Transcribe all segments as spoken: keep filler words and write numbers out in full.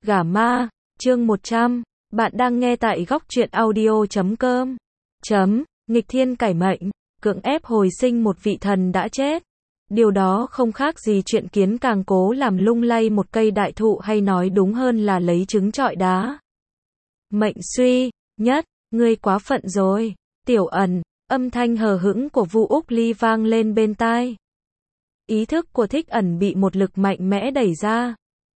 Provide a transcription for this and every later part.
Gả ma, chương một trăm. Bạn đang nghe tại góc truyện audio chấm com. Chấm, nghịch thiên cải mệnh, cưỡng ép hồi sinh một vị thần đã chết. Điều đó không khác gì chuyện kiến càng cố làm lung lay một cây đại thụ, hay nói đúng hơn là lấy trứng trọi đá. Mệnh suy, nhất, ngươi quá phận rồi. Tiểu Ẩn, âm thanh hờ hững của Vu Úc Ly vang lên bên tai. Ý thức của Thích Ẩn bị một lực mạnh mẽ đẩy ra.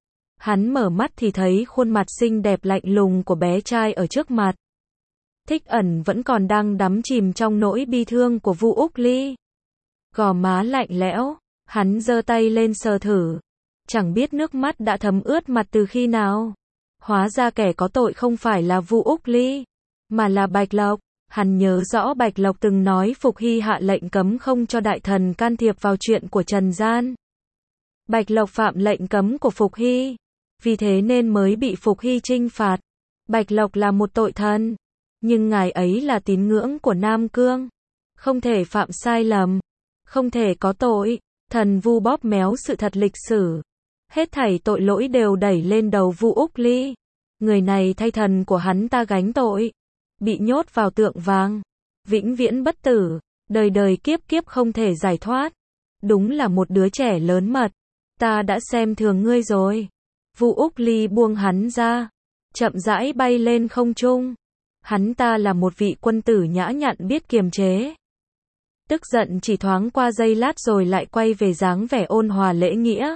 Hắn mở mắt thì thấy khuôn mặt xinh đẹp lạnh lùng của bé trai ở trước mặt. Thích Ẩn vẫn còn đang đắm chìm trong nỗi bi thương của Vu Úc Ly. Gò má lạnh lẽo, hắn giơ tay lên sờ thử. Chẳng biết nước mắt đã thấm ướt mặt từ khi nào. Hóa ra kẻ có tội không phải là Vu Úc Ly, mà là Bạch Lộc. Hắn nhớ rõ Bạch Lộc từng nói Phục Hy hạ lệnh cấm không cho đại thần can thiệp vào chuyện của trần gian. Bạch Lộc phạm lệnh cấm của Phục Hy, vì thế nên mới bị Phục Hy trinh phạt. Bạch Lộc là một tội thần, nhưng ngài ấy là tín ngưỡng của Nam Cương, không thể phạm sai lầm, không thể có tội. Thần Vu bóp méo sự thật lịch sử, hết thảy tội lỗi đều đẩy lên đầu Vu Úc Ly. Người này thay thần của hắn ta gánh tội, bị nhốt vào tượng vàng, vĩnh viễn bất tử, đời đời kiếp kiếp không thể giải thoát. Đúng là một đứa trẻ lớn mật, ta đã xem thường ngươi rồi. Vu Úc Ly buông hắn ra, chậm rãi bay lên không trung. Hắn ta là một vị quân tử nhã nhặn biết kiềm chế. Tức giận chỉ thoáng qua giây lát rồi lại quay về dáng vẻ ôn hòa lễ nghĩa.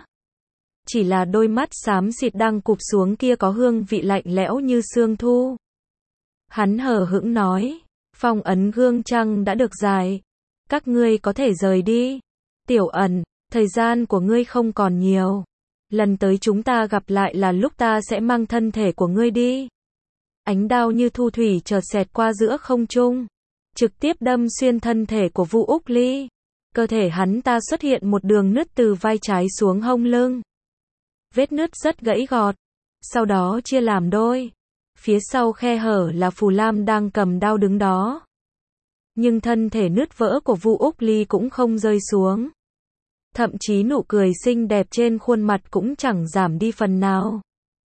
Chỉ là đôi mắt xám xịt đang cụp xuống kia có hương vị lạnh lẽo như sương thu. Hắn hờ hững nói, phong ấn gương trăng đã được giải, các ngươi có thể rời đi. Tiểu Ẩn, thời gian của ngươi không còn nhiều. Lần tới chúng ta gặp lại là lúc ta sẽ mang thân thể của ngươi đi. Ánh đao như thu thủy chợt xẹt qua giữa không trung, trực tiếp đâm xuyên thân thể của Vu Úc Ly. Cơ thể hắn ta xuất hiện một đường nứt từ vai trái xuống hông lưng. Vết nứt rất gãy gọt, sau đó chia làm đôi. Phía sau khe hở là Phù Lam đang cầm đao đứng đó. Nhưng thân thể nứt vỡ của Vu Úc Ly cũng không rơi xuống. Thậm chí nụ cười xinh đẹp trên khuôn mặt cũng chẳng giảm đi phần nào.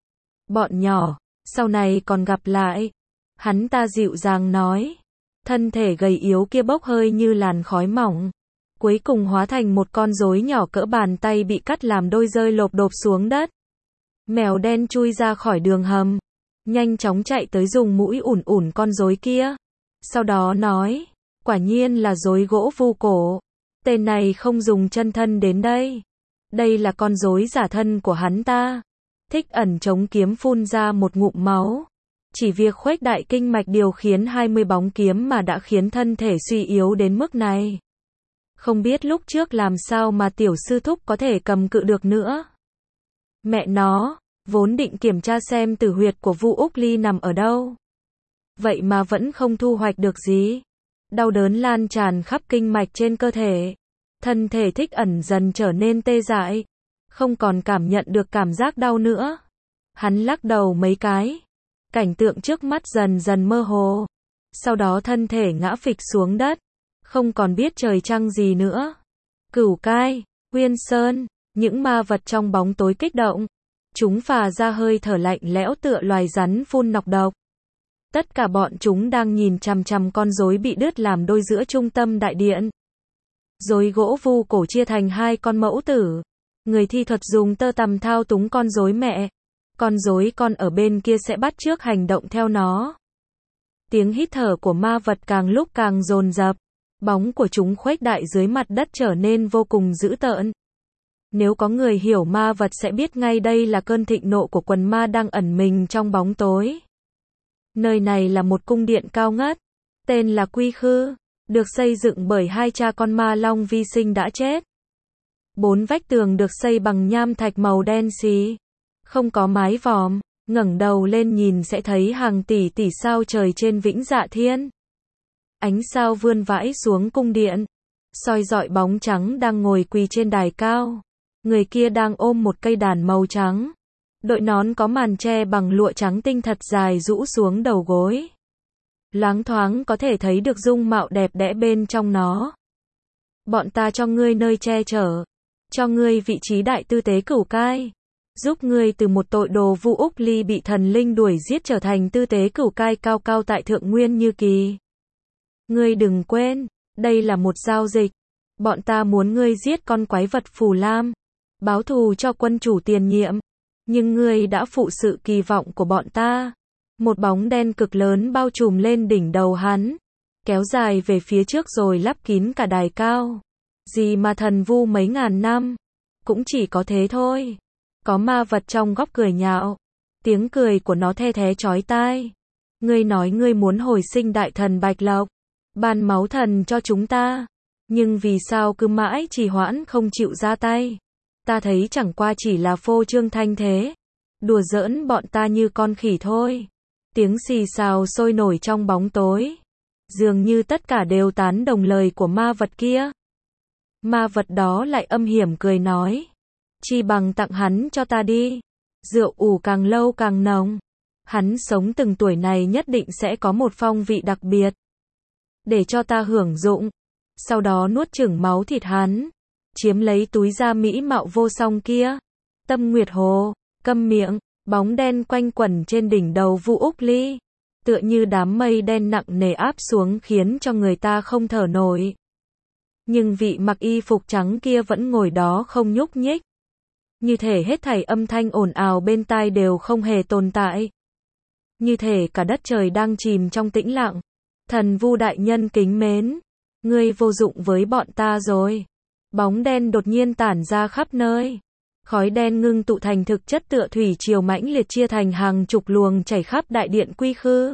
Bọn nhỏ, sau này còn gặp lại. Hắn ta dịu dàng nói. Thân thể gầy yếu kia bốc hơi như làn khói mỏng, cuối cùng hóa thành một con rối nhỏ cỡ bàn tay bị cắt làm đôi rơi lộp độp xuống đất. Mèo đen chui ra khỏi đường hầm, nhanh chóng chạy tới dùng mũi ủn ủn con rối kia. Sau đó nói, quả nhiên là rối gỗ vu cổ. Tên này không dùng chân thân đến đây. Đây là con rối giả thân của hắn ta. Thích Ẩn chống kiếm phun ra một ngụm máu. Chỉ việc khuếch đại kinh mạch điều khiến hai mươi bóng kiếm mà đã khiến thân thể suy yếu đến mức này. Không biết lúc trước làm sao mà tiểu sư thúc có thể cầm cự được nữa. Mẹ nó, vốn định kiểm tra xem tử huyệt của Vu Úc Ly nằm ở đâu. Vậy mà vẫn không thu hoạch được gì. Đau đớn lan tràn khắp kinh mạch trên cơ thể. Thân thể Thích Ẩn dần trở nên tê dại, không còn cảm nhận được cảm giác đau nữa. Hắn lắc đầu mấy cái. Cảnh tượng trước mắt dần dần mơ hồ. Sau đó thân thể ngã phịch xuống đất, không còn biết trời trăng gì nữa. Cửu Cai, Huyên Sơn, những ma vật trong bóng tối kích động. Chúng phà ra hơi thở lạnh lẽo tựa loài rắn phun nọc độc. Tất cả bọn chúng đang nhìn chằm chằm con rối bị đứt làm đôi giữa trung tâm đại điện. Rối gỗ vu cổ chia thành hai con mẫu tử. Người thi thuật dùng tơ tằm thao túng con rối mẹ. Con rối con ở bên kia sẽ bắt chước hành động theo nó. Tiếng hít thở của ma vật càng lúc càng dồn dập. Bóng của chúng khuếch đại dưới mặt đất trở nên vô cùng dữ tợn. Nếu có người hiểu ma vật sẽ biết ngay đây là cơn thịnh nộ của quần ma đang ẩn mình trong bóng tối. Nơi này là một cung điện cao ngất, tên là Quy Khư, được xây dựng bởi hai cha con ma long vi sinh đã chết. Bốn vách tường được xây bằng nham thạch màu đen xì, không có mái vòm, ngẩng đầu lên nhìn sẽ thấy hàng tỷ tỷ sao trời trên Vĩnh Dạ Thiên. Ánh sao vươn vãi xuống cung điện, soi rọi bóng trắng đang ngồi quỳ trên đài cao. Người kia đang ôm một cây đàn màu trắng. Đội nón có màn che bằng lụa trắng tinh thật dài rũ xuống đầu gối. Loáng thoáng có thể thấy được dung mạo đẹp đẽ bên trong nó. Bọn ta cho ngươi nơi che chở, cho ngươi vị trí đại tư tế Cửu Cai. giúp ngươi từ một tội đồ Vu Úc Ly bị thần linh đuổi giết trở thành tư tế cửu cai cao cao tại thượng nguyên như kỳ. Ngươi đừng quên, đây là một giao dịch. Bọn ta muốn ngươi giết con quái vật Phù Lam, báo thù cho quân chủ tiền nhiệm. Nhưng ngươi đã phụ sự kỳ vọng của bọn ta. Một bóng đen cực lớn bao trùm lên đỉnh đầu hắn, kéo dài về phía trước rồi lắp kín cả đài cao. Gì mà thần vu mấy ngàn năm, cũng chỉ có thế thôi. Có ma vật trong góc cười nhạo. Tiếng cười của nó the thé chói tai. Ngươi nói ngươi muốn hồi sinh đại thần Bạch Lộc, ban máu thần cho chúng ta. Nhưng vì sao cứ mãi trì hoãn không chịu ra tay? Ta thấy chẳng qua chỉ là phô trương thanh thế. Đùa giỡn bọn ta như con khỉ thôi. Tiếng xì xào sôi nổi trong bóng tối. Dường như tất cả đều tán đồng lời của ma vật kia. Ma vật đó lại âm hiểm cười nói. Chi bằng tặng hắn cho ta đi. Rượu ủ càng lâu càng nồng. Hắn sống từng tuổi này nhất định sẽ có một phong vị đặc biệt. Để cho ta hưởng dụng. Sau đó nuốt chửng máu thịt hắn. Chiếm lấy túi da mỹ mạo vô song kia. Tâm Nguyệt Hồ, câm miệng. Bóng đen quanh quẩn trên đỉnh đầu Vu Úc Ly. Tựa như đám mây đen nặng nề áp xuống khiến cho người ta không thở nổi. Nhưng vị mặc y phục trắng kia vẫn ngồi đó không nhúc nhích. Như thể hết thảy âm thanh ồn ào bên tai đều không hề tồn tại. Như thể cả đất trời đang chìm trong tĩnh lặng. Thần Vu đại nhân kính mến. Ngươi vô dụng với bọn ta rồi. Bóng đen đột nhiên tản ra khắp nơi. Khói đen ngưng tụ thành thực chất tựa thủy triều mãnh liệt chia thành hàng chục luồng chảy khắp đại điện quy khư.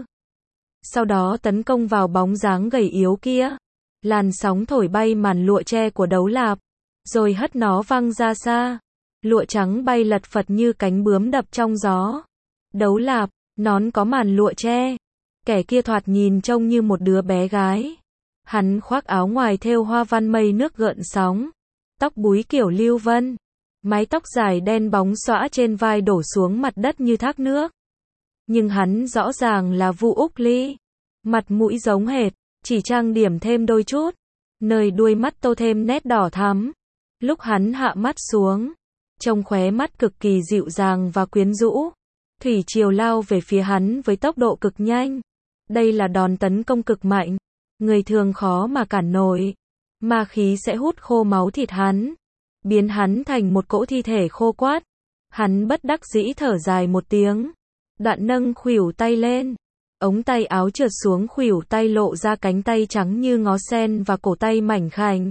Sau đó tấn công vào bóng dáng gầy yếu kia. Làn sóng thổi bay màn lụa tre của Đấu Lạp. Rồi hất nó văng ra xa. Lụa trắng bay lật phật như cánh bướm đập trong gió. Đấu Lạp, nón có màn lụa tre. Kẻ kia thoạt nhìn trông như một đứa bé gái. Hắn khoác áo ngoài thêu hoa văn mây nước gợn sóng. Tóc búi kiểu lưu vân. Mái tóc dài đen bóng xõa trên vai đổ xuống mặt đất như thác nước. Nhưng hắn rõ ràng là Vu Úc Ly. Mặt mũi giống hệt, chỉ trang điểm thêm đôi chút. Nơi đuôi mắt tô thêm nét đỏ thắm. Lúc hắn hạ mắt xuống, trông khóe mắt cực kỳ dịu dàng và quyến rũ. Thủy triều lao về phía hắn với tốc độ cực nhanh. Đây là đòn tấn công cực mạnh. Người thường khó mà cản nổi. Ma khí sẽ hút khô máu thịt hắn. Biến hắn thành một cỗ thi thể khô quát. Hắn bất đắc dĩ thở dài một tiếng. Đoạn nâng khuỷu tay lên. Ống tay áo trượt xuống khuỷu tay lộ ra cánh tay trắng như ngó sen và cổ tay mảnh khảnh.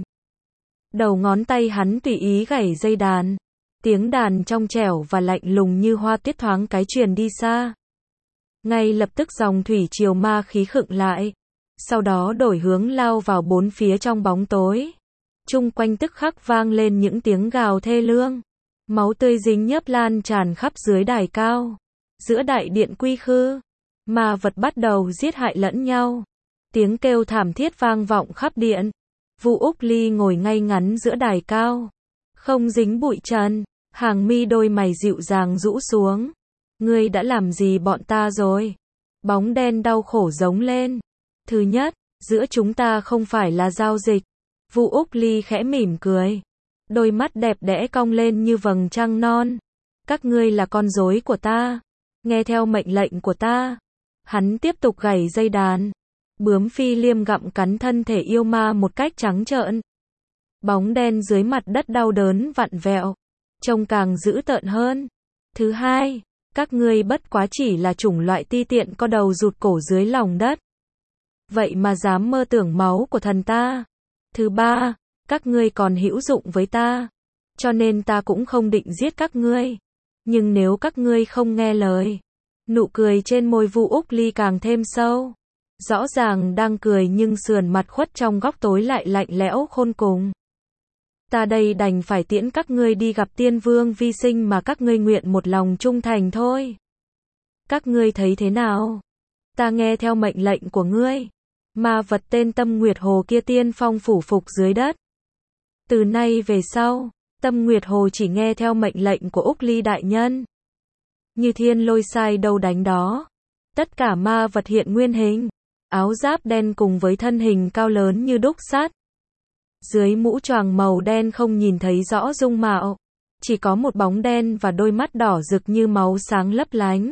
Đầu ngón tay hắn tùy ý gảy dây đàn. Tiếng đàn trong trẻo và lạnh lùng như hoa tuyết thoáng cái truyền đi xa. Ngay lập tức dòng thủy triều ma khí khựng lại. Sau đó đổi hướng lao vào bốn phía trong bóng tối. Chung quanh tức khắc vang lên những tiếng gào thê lương. Máu tươi dính nhớp lan tràn khắp dưới đài cao. Giữa đại điện quy khư, ma vật bắt đầu giết hại lẫn nhau. Tiếng kêu thảm thiết vang vọng khắp điện. Vu Úc Ly ngồi ngay ngắn giữa đài cao. Không dính bụi trần, hàng mi đôi mày dịu dàng rũ xuống. Ngươi đã làm gì bọn ta rồi? Bóng đen đau khổ giống lên. Thứ nhất, giữa chúng ta không phải là giao dịch. Vu Úc Ly khẽ mỉm cười. Đôi mắt đẹp đẽ cong lên như vầng trăng non. Các ngươi là con rối của ta. Nghe theo mệnh lệnh của ta. Hắn tiếp tục gảy dây đàn. Bướm phi liêm gặm cắn thân thể yêu ma một cách trắng trợn. Bóng đen dưới mặt đất đau đớn vặn vẹo. Trông càng dữ tợn hơn. Thứ hai, các ngươi bất quá chỉ là chủng loại ti tiện có đầu rụt cổ dưới lòng đất. Vậy mà dám mơ tưởng máu của thần ta. Thứ ba, các ngươi còn hữu dụng với ta. Cho nên ta cũng không định giết các ngươi. Nhưng nếu các ngươi không nghe lời. Nụ cười trên môi Vu Úc Ly càng thêm sâu. Rõ ràng đang cười nhưng sườn mặt khuất trong góc tối lại lạnh lẽo khôn cùng. Ta đây đành phải tiễn các ngươi đi gặp tiên vương vi sinh mà các ngươi nguyện một lòng trung thành thôi. Các ngươi thấy thế nào? Ta nghe theo mệnh lệnh của ngươi. Ma vật tên Tâm Nguyệt Hồ kia tiên phong phủ phục dưới đất. Từ nay về sau, Tâm Nguyệt Hồ chỉ nghe theo mệnh lệnh của Úc Ly đại nhân. Như thiên lôi sai đâu đánh đó. Tất cả ma vật hiện nguyên hình. Áo giáp đen cùng với thân hình cao lớn như đúc sắt. Dưới mũ choàng màu đen không nhìn thấy rõ dung mạo. chỉ có một bóng đen và đôi mắt đỏ rực như máu sáng lấp lánh.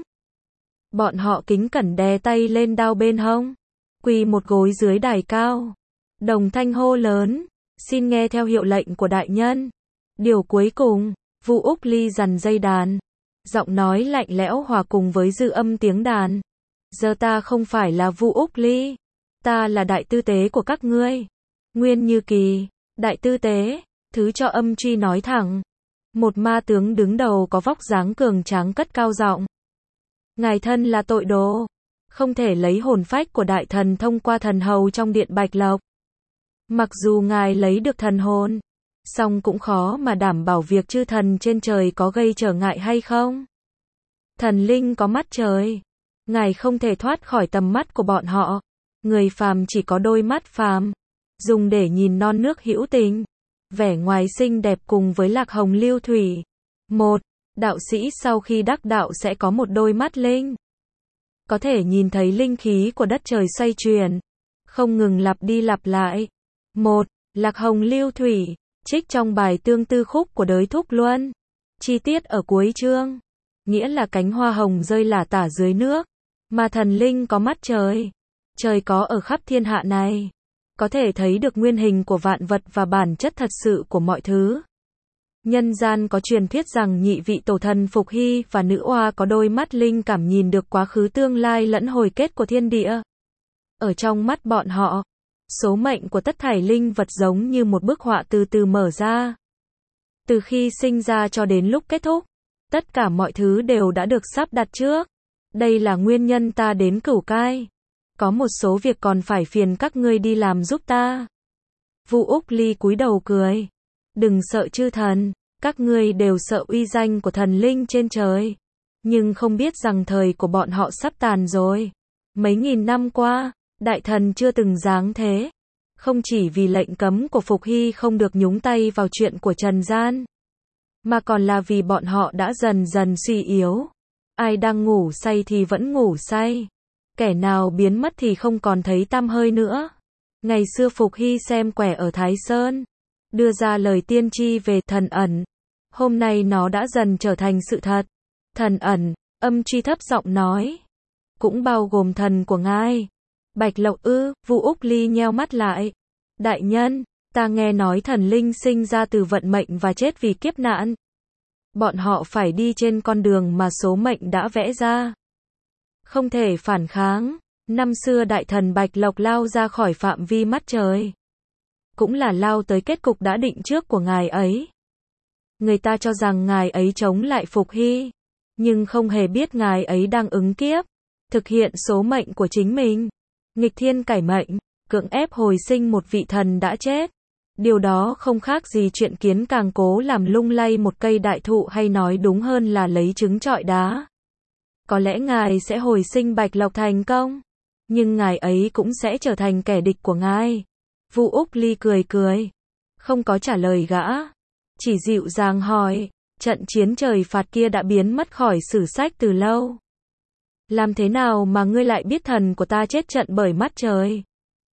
Bọn họ kính cẩn đè tay lên đao bên hông, quỳ một gối dưới đài cao, đồng thanh hô lớn, xin nghe theo hiệu lệnh của đại nhân. Điều cuối cùng, Vu Úc Ly dằn dây đàn, giọng nói lạnh lẽo hòa cùng với dư âm tiếng đàn. Giờ ta không phải là Vu Úc Ly, ta là đại tư tế của các ngươi. Nguyên Như Kỳ, đại tư tế, thứ cho âm truy nói thẳng. Một ma tướng đứng đầu có vóc dáng cường tráng cất cao giọng. Ngài thân là tội đồ, không thể lấy hồn phách của đại thần thông qua thần hầu trong điện Bạch Lộc. Mặc dù ngài lấy được thần hồn, song cũng khó mà đảm bảo việc chư thần trên trời có gây trở ngại hay không. Thần linh có mắt trời, ngài không thể thoát khỏi tầm mắt của bọn họ. Người phàm chỉ có đôi mắt phàm, dùng để nhìn non nước hữu tình, vẻ ngoài xinh đẹp cùng với lạc hồng lưu thủy. Một đạo sĩ sau khi đắc đạo sẽ có một đôi mắt linh, có thể nhìn thấy linh khí của đất trời xoay chuyển, không ngừng lặp đi lặp lại. Một lạc hồng lưu thủy, trích trong bài Tương Tư Khúc của Đới Thúc Luân. Chi tiết ở cuối chương, nghĩa là cánh hoa hồng rơi lả tả dưới nước, mà thần linh có mắt trời, trời có ở khắp thiên hạ này, có thể thấy được nguyên hình của vạn vật và bản chất thật sự của mọi thứ. Nhân gian có truyền thuyết rằng nhị vị tổ thần Phục Hy và nữ oa có đôi mắt linh cảm nhìn được quá khứ tương lai lẫn hồi kết của thiên địa. Ở trong mắt bọn họ, số mệnh của tất thảy linh vật giống như một bức họa từ từ mở ra. Từ khi sinh ra cho đến lúc kết thúc, tất cả mọi thứ đều đã được sắp đặt trước. Đây là nguyên nhân ta đến Cửu Cai. Có một số việc còn phải phiền các ngươi đi làm giúp ta. Vu Úc Ly cúi đầu cười. Đừng sợ chư thần, các ngươi đều sợ uy danh của thần linh trên trời. Nhưng không biết rằng thời của bọn họ sắp tàn rồi. Mấy nghìn năm qua, đại thần chưa từng dáng thế. Không chỉ vì lệnh cấm của Phục Hy không được nhúng tay vào chuyện của trần gian, mà còn là vì bọn họ đã dần dần suy yếu. Ai đang ngủ say thì vẫn ngủ say. Kẻ nào biến mất thì không còn thấy tăm hơi nữa. Ngày xưa Phục Hy xem quẻ ở Thái Sơn, đưa ra lời tiên tri về thần ẩn. Hôm nay nó đã dần trở thành sự thật. Thần ẩn, âm truy thấp giọng nói, cũng bao gồm thần của ngài. Bạch Lộc ư? Vu Úc Ly nheo mắt lại. Đại nhân, ta nghe nói thần linh sinh ra từ vận mệnh và chết vì kiếp nạn. Bọn họ phải đi trên con đường mà số mệnh đã vẽ ra. Không thể phản kháng. Năm xưa đại thần Bạch Lộc lao ra khỏi phạm vi mắt trời, cũng là lao tới kết cục đã định trước của ngài ấy. Người ta cho rằng ngài ấy chống lại Phục Hy, nhưng không hề biết ngài ấy đang ứng kiếp, thực hiện số mệnh của chính mình. Nghịch thiên cải mệnh, cưỡng ép hồi sinh một vị thần đã chết. Điều đó không khác gì chuyện kiến càng cố làm lung lay một cây đại thụ, hay nói đúng hơn là lấy trứng trọi đá. Có lẽ ngài sẽ hồi sinh Bạch Lộc thành công, nhưng ngài ấy cũng sẽ trở thành kẻ địch của ngài. Vu Úc Ly cười cười, không có trả lời gã, chỉ dịu dàng hỏi, trận chiến trời phạt kia đã biến mất khỏi sử sách từ lâu. Làm thế nào mà ngươi lại biết thần của ta chết trận bởi mắt trời?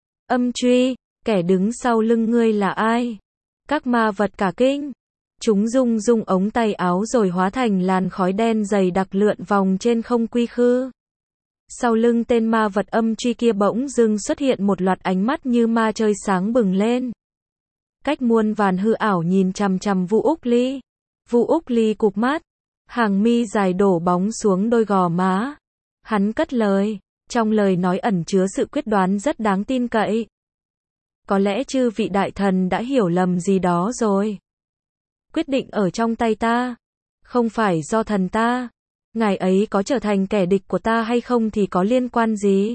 Âm truy, kẻ đứng sau lưng ngươi là ai? Các ma vật cả kinh. Chúng rung rung ống tay áo rồi hóa thành làn khói đen dày đặc lượn vòng trên không quy khư. Sau lưng tên ma vật âm truy kia bỗng dưng xuất hiện một loạt ánh mắt như ma chơi sáng bừng lên. Cách muôn vàn hư ảo nhìn chằm chằm Vu Úc Ly. Vu Úc Ly cụp mắt, hàng mi dài đổ bóng xuống đôi gò má. Hắn cất lời, trong lời nói ẩn chứa sự quyết đoán rất đáng tin cậy. Có lẽ chư vị đại thần đã hiểu lầm gì đó rồi. Quyết định ở trong tay ta, không phải do thần ta. Ngài ấy có trở thành kẻ địch của ta hay không thì có liên quan gì?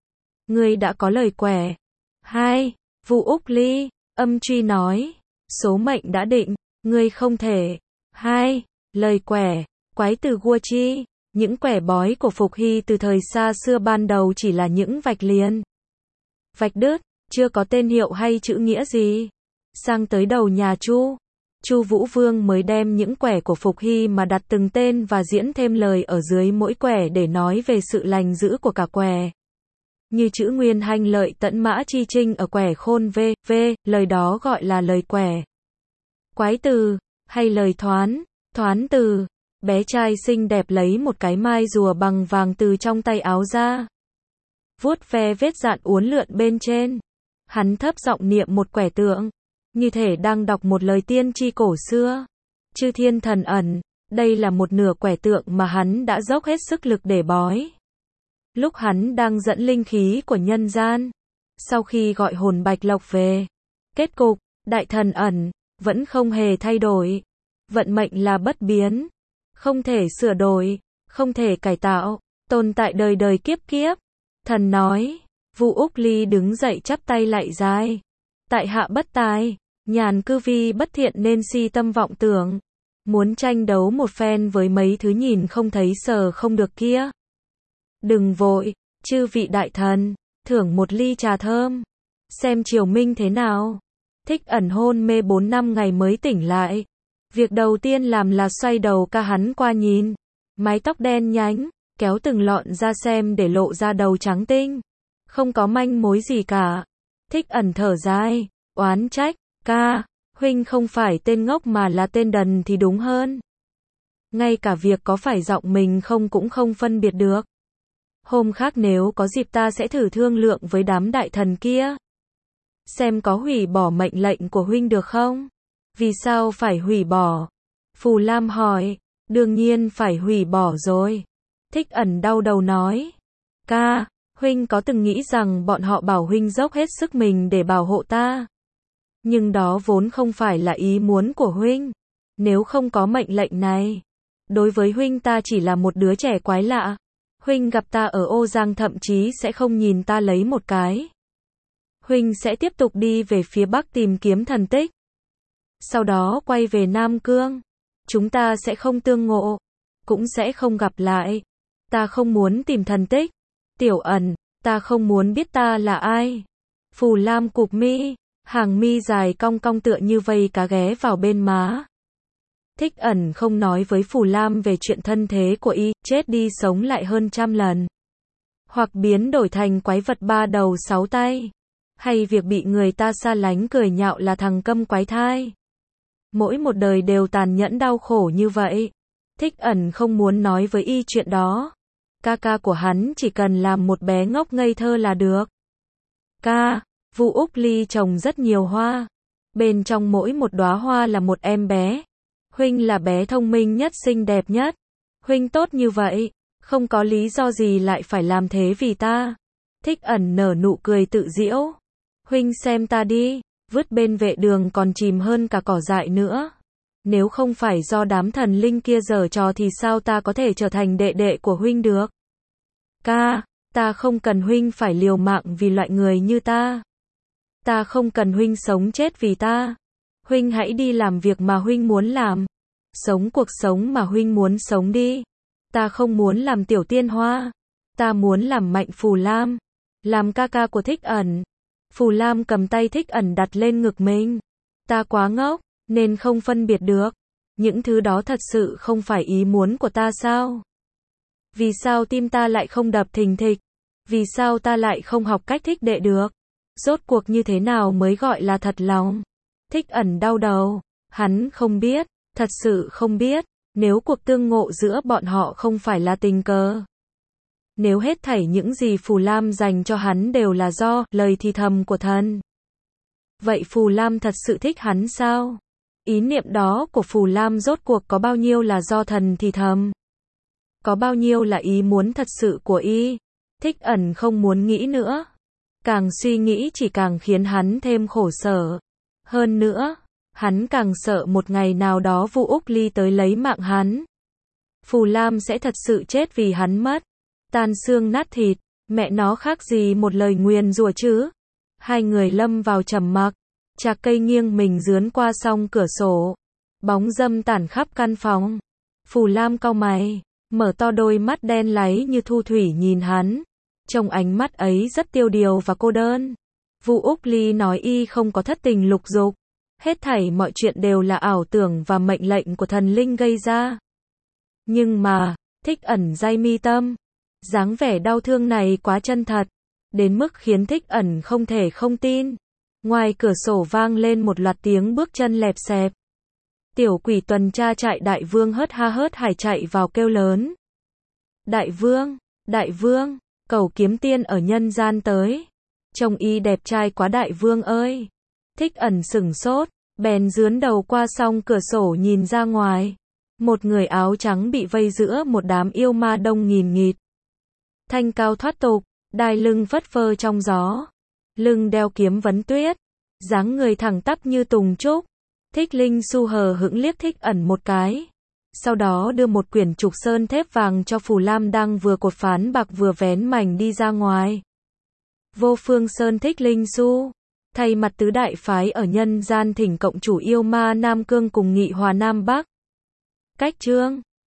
Ngươi đã có lời quẻ. Hai, Vu Úc Ly, âm truy nói, số mệnh đã định, ngươi không thể. Hai, lời quẻ, quái từ Gua Chi, những quẻ bói của Phục Hy từ thời xa xưa ban đầu chỉ là những vạch liền, vạch đứt, chưa có tên hiệu hay chữ nghĩa gì. Sang tới đầu nhà Chu, Chu Vũ Vương mới đem những quẻ của Phục Hy mà đặt từng tên và diễn thêm lời ở dưới mỗi quẻ để nói về sự lành dữ của cả quẻ. Như chữ Nguyên Hanh Lợi Tẫn Mã Chi Trinh ở quẻ Khôn V, V, lời đó gọi là lời quẻ. Quái từ, hay lời thoán, thoán từ, bé trai xinh đẹp lấy một cái mai rùa bằng vàng từ trong tay áo ra. Vuốt ve vết dạn uốn lượn bên trên. Hắn thấp giọng niệm một quẻ tượng, như thể đang đọc một lời tiên tri cổ xưa. Chư thiên thần ẩn, đây là một nửa quẻ tượng mà hắn đã dốc hết sức lực để bói. Lúc hắn đang dẫn linh khí của nhân gian, sau khi gọi hồn Bạch Lộc về, kết cục, đại thần ẩn, vẫn không hề thay đổi. Vận mệnh là bất biến, không thể sửa đổi, không thể cải tạo, tồn tại đời đời kiếp kiếp. Thần nói, Vu Úc Ly đứng dậy chắp tay lạy dài. Tại hạ bất tài, nhàn cư vi bất thiện nên si tâm vọng tưởng. Muốn tranh đấu một phen với mấy thứ nhìn không thấy sờ không được kia. Đừng vội, chư vị đại thần, thưởng một ly trà thơm. Xem triều minh thế nào. Thích Ẩn hôn mê bốn năm ngày mới tỉnh lại. Việc đầu tiên làm là xoay đầu ca hắn qua nhìn. Mái tóc đen nhánh, kéo từng lọn ra xem để lộ ra đầu trắng tinh. Không có manh mối gì cả. Thích Ẩn thở dài, oán trách, ca, huynh không phải tên ngốc mà là tên đần thì đúng hơn. Ngay cả việc có phải giọng mình không cũng không phân biệt được. Hôm khác nếu có dịp ta sẽ thử thương lượng với đám đại thần kia. Xem có hủy bỏ mệnh lệnh của huynh được không? Vì sao phải hủy bỏ? Phù Lam hỏi, đương nhiên phải hủy bỏ rồi. Thích Ẩn đau đầu nói, ca, huynh có từng nghĩ rằng bọn họ bảo huynh dốc hết sức mình để bảo hộ ta? Nhưng đó vốn không phải là ý muốn của huynh. Nếu không có mệnh lệnh này, đối với huynh ta chỉ là một đứa trẻ quái lạ. Huynh gặp ta ở Ô Giang thậm chí sẽ không nhìn ta lấy một cái. Huynh sẽ tiếp tục đi về phía Bắc tìm kiếm thần tích. Sau đó quay về Nam Cương. Chúng ta sẽ không tương ngộ, cũng sẽ không gặp lại. Ta không muốn tìm thần tích. Tiểu Ẩn, ta không muốn biết ta là ai. Phù Lam cụp mi, hàng mi dài cong cong tựa như vây cá ghé vào bên má. Thích Ẩn không nói với Phù Lam về chuyện thân thế của y, chết đi sống lại hơn trăm lần. Hoặc biến đổi thành quái vật ba đầu sáu tay. Hay việc bị người ta xa lánh cười nhạo là thằng câm quái thai. Mỗi một đời đều tàn nhẫn đau khổ như vậy. Thích Ẩn không muốn nói với y chuyện đó. Ca ca của hắn chỉ cần làm một bé ngốc ngây thơ là được. Ca, Vu Úc Ly trồng rất nhiều hoa. Bên trong mỗi một đóa hoa là một em bé. Huynh là bé thông minh nhất xinh đẹp nhất. Huynh tốt như vậy, không có lý do gì lại phải làm thế vì ta. Thích Ẩn nở nụ cười tự giễu. Huynh xem ta đi, vứt bên vệ đường còn chìm hơn cả cỏ dại nữa. Nếu không phải do đám thần linh kia giở trò thì sao ta có thể trở thành đệ đệ của huynh được? Ca, ta không cần huynh phải liều mạng vì loại người như ta. Ta không cần huynh sống chết vì ta. Huynh hãy đi làm việc mà huynh muốn làm. Sống cuộc sống mà huynh muốn sống đi. Ta không muốn làm tiểu tiên hoa. Ta muốn làm Mạnh Phù Lam. Làm ca ca của Thích Ẩn. Phù Lam cầm tay Thích Ẩn đặt lên ngực mình. Ta quá ngốc, nên không phân biệt được. Những thứ đó thật sự không phải ý muốn của ta sao? Vì sao tim ta lại không đập thình thịch? Vì sao ta lại không học cách thích đệ được? Rốt cuộc như thế nào mới gọi là thật lòng? Thích Ẩn đau đầu. Hắn không biết, thật sự không biết. Nếu cuộc tương ngộ giữa bọn họ không phải là tình cờ. Nếu hết thảy những gì Phù Lam dành cho hắn đều là do lời thì thầm của thần. Vậy Phù Lam thật sự thích hắn sao? Ý niệm đó của Phù Lam rốt cuộc có bao nhiêu là do thần thì thầm? Có bao nhiêu là ý muốn thật sự của y? Thích Ẩn không muốn nghĩ nữa. Càng suy nghĩ chỉ càng khiến hắn thêm khổ sở. Hơn nữa, hắn càng sợ một ngày nào đó Vu Úc Ly tới lấy mạng hắn. Phù Lam sẽ thật sự chết vì hắn mất. Tan xương nát thịt, mẹ nó khác gì một lời nguyền rủa chứ? Hai người lâm vào trầm mặc. Chạc cây nghiêng mình dướn qua song cửa sổ. Bóng râm tản khắp căn phòng. Phù Lam cau mày, mở to đôi mắt đen láy như thu thủy nhìn hắn. Trong ánh mắt ấy rất tiêu điều và cô đơn. Vu Úc Ly nói y không có thất tình lục dục. Hết thảy mọi chuyện đều là ảo tưởng và mệnh lệnh của thần linh gây ra. Nhưng mà, Thích Ẩn day mi tâm. Dáng vẻ đau thương này quá chân thật. Đến mức khiến Thích Ẩn không thể không tin. Ngoài cửa sổ vang lên một loạt tiếng bước chân lẹp xẹp. Tiểu quỷ tuần tra trại đại vương hớt ha hớt hải chạy vào kêu lớn. Đại vương, đại vương, cầu kiếm tiên ở nhân gian tới. Trông y đẹp trai quá đại vương ơi. Thích Ẩn sửng sốt, bèn dướn đầu qua song cửa sổ nhìn ra ngoài. Một người áo trắng bị vây giữa một đám yêu ma đông nghìn nghịt. Thanh cao thoát tục, đai lưng phất phơ trong gió. Lưng đeo kiếm vấn tuyết, dáng người thẳng tắp như tùng trúc. Thích Linh Xu hờ hững liếc Thích Ẩn một cái. Sau đó đưa một quyển trục sơn thép vàng cho Phù Lam đang vừa cột phán bạc vừa vén mảnh đi ra ngoài. Vô Phương Sơn Thích Linh Xu, thay mặt tứ đại phái ở nhân gian thỉnh cộng chủ yêu ma Nam Cương cùng nghị hòa Nam Bắc. Cách chương